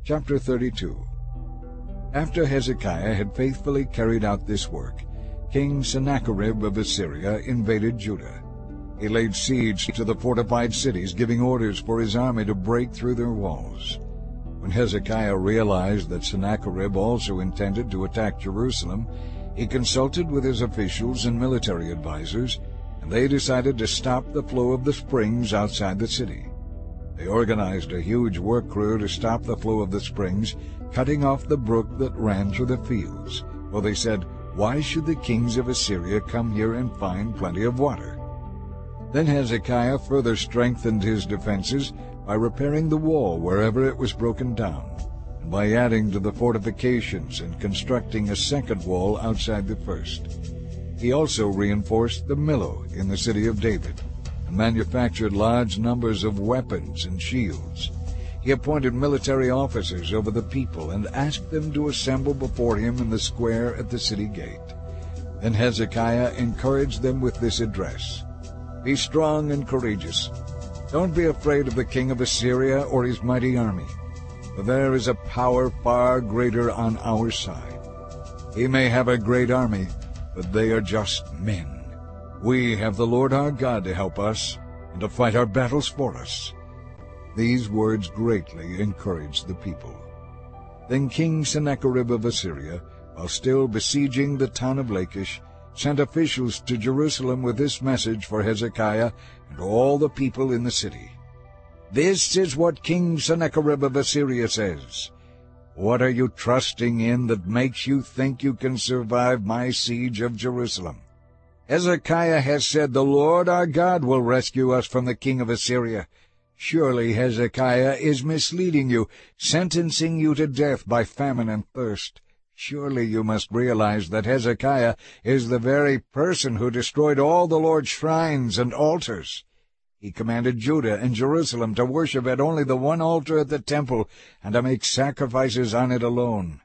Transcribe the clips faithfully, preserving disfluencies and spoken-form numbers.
Chapter thirty-two. After Hezekiah had faithfully carried out this work, King Sennacherib of Assyria invaded Judah. He laid siege to the fortified cities, giving orders for his army to break through their walls. When Hezekiah realized that Sennacherib also intended to attack Jerusalem, he consulted with his officials and military advisers, and they decided to stop the flow of the springs outside the city. They organized a huge work crew to stop the flow of the springs, cutting off the brook that ran through the fields. For they said, "Why should the kings of Assyria come here and find plenty of water?" Then Hezekiah further strengthened his defenses by repairing the wall wherever it was broken down, and by adding to the fortifications and constructing a second wall outside the first. He also reinforced the Millo in the city of David, and manufactured large numbers of weapons and shields. He appointed military officers over the people and asked them to assemble before him in the square at the city gate. Then Hezekiah encouraged them with this address: "Be strong and courageous. Don't be afraid of the king of Assyria or his mighty army, for there is a power far greater on our side. He may have a great army, but they are just men. We have the Lord our God to help us and to fight our battles for us." These words greatly encouraged the people. Then King Sennacherib of Assyria, while still besieging the town of Lachish, sent officials to Jerusalem with this message for Hezekiah and all the people in the city. "This is what King Sennacherib of Assyria says. What are you trusting in that makes you think you can survive my siege of Jerusalem? Hezekiah has said the Lord our God will rescue us from the king of Assyria. Surely Hezekiah is misleading you, sentencing you to death by famine and thirst. Surely you must realize that Hezekiah is the very person who destroyed all the Lord's shrines and altars. He commanded Judah and Jerusalem to worship at only the one altar at the temple and to make sacrifices on it alone.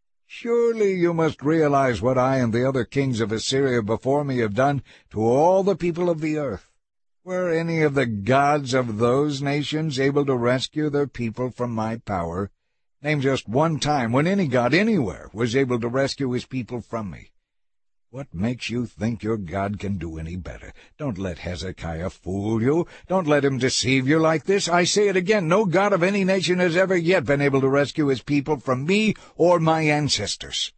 Surely you must realize what I and the other kings of Assyria before me have done to all the people of the earth. Were any of the gods of those nations able to rescue their people from my power? Name just one time when any god anywhere was able to rescue his people from me. What makes you think your God can do any better? Don't let Hezekiah fool you. Don't let him deceive you like this. I say it again, no god of any nation has ever yet been able to rescue his people from me or my ancestors.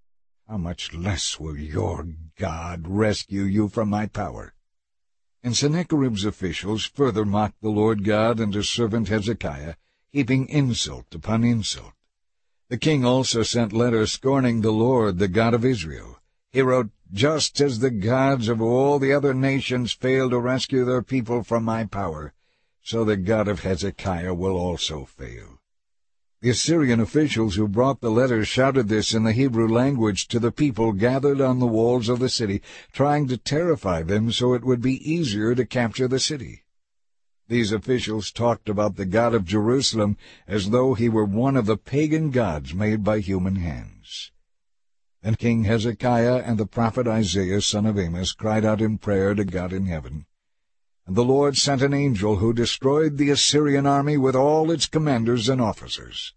How much less will your God rescue you from my power?" And Sennacherib's officials further mocked the Lord God and his servant Hezekiah, heaping insult upon insult. The king also sent letters scorning the Lord, the God of Israel. He wrote, "Just as the gods of all the other nations failed to rescue their people from my power, so the God of Hezekiah will also fail." The Assyrian officials who brought the letters shouted this in the Hebrew language to the people gathered on the walls of the city, trying to terrify them so it would be easier to capture the city. These officials talked about the God of Jerusalem as though he were one of the pagan gods made by human hands. Then King Hezekiah and the prophet Isaiah son of Amos cried out in prayer to God in heaven. And the Lord sent an angel who destroyed the Assyrian army with all its commanders and officers.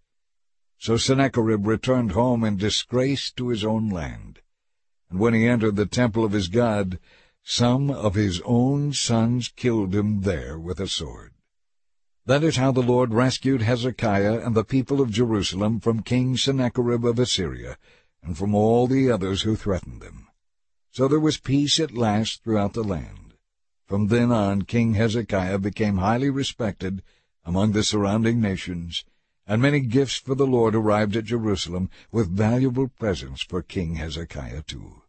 So Sennacherib returned home in disgrace to his own land. And when he entered the temple of his God, some of his own sons killed him there with a sword. That is how the Lord rescued Hezekiah and the people of Jerusalem from King Sennacherib of Assyria, and from all the others who threatened them. So there was peace at last throughout the land. From then on King Hezekiah became highly respected among the surrounding nations, and many gifts for the Lord arrived at Jerusalem, with valuable presents for King Hezekiah too.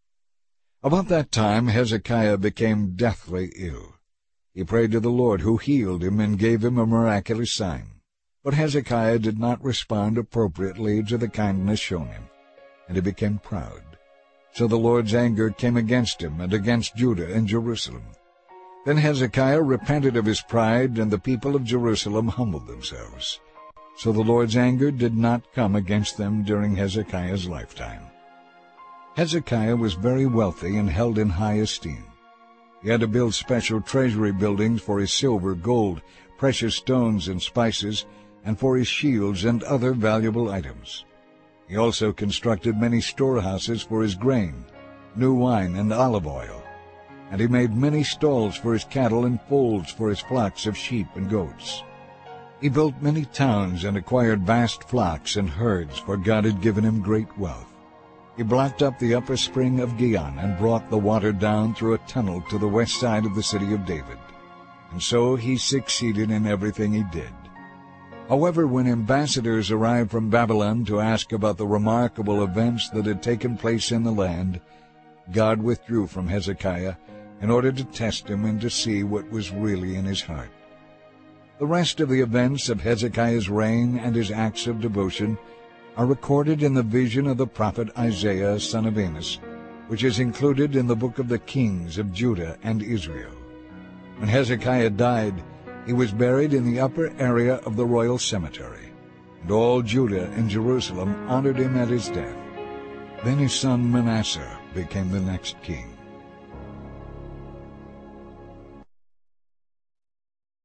About that time Hezekiah became deathly ill. He prayed to the Lord, who healed him and gave him a miraculous sign. But Hezekiah did not respond appropriately to the kindness shown him, and he became proud. So the Lord's anger came against him and against Judah and Jerusalem. Then Hezekiah repented of his pride, and the people of Jerusalem humbled themselves. So the Lord's anger did not come against them during Hezekiah's lifetime. Hezekiah was very wealthy and held in high esteem. He had to build special treasury buildings for his silver, gold, precious stones, and spices, and for his shields and other valuable items. He also constructed many storehouses for his grain, new wine, and olive oil. And he made many stalls for his cattle and folds for his flocks of sheep and goats. He built many towns and acquired vast flocks and herds, for God had given him great wealth. He blocked up the upper spring of Gihon and brought the water down through a tunnel to the west side of the city of David. And so he succeeded in everything he did. However, when ambassadors arrived from Babylon to ask about the remarkable events that had taken place in the land, God withdrew from Hezekiah in order to test him and to see what was really in his heart. The rest of the events of Hezekiah's reign and his acts of devotion are recorded in the vision of the prophet Isaiah, son of Amos, which is included in the book of the Kings of Judah and Israel. When Hezekiah died, he was buried in the upper area of the royal cemetery, and all Judah and Jerusalem honored him at his death. Then his son Manasseh became the next king.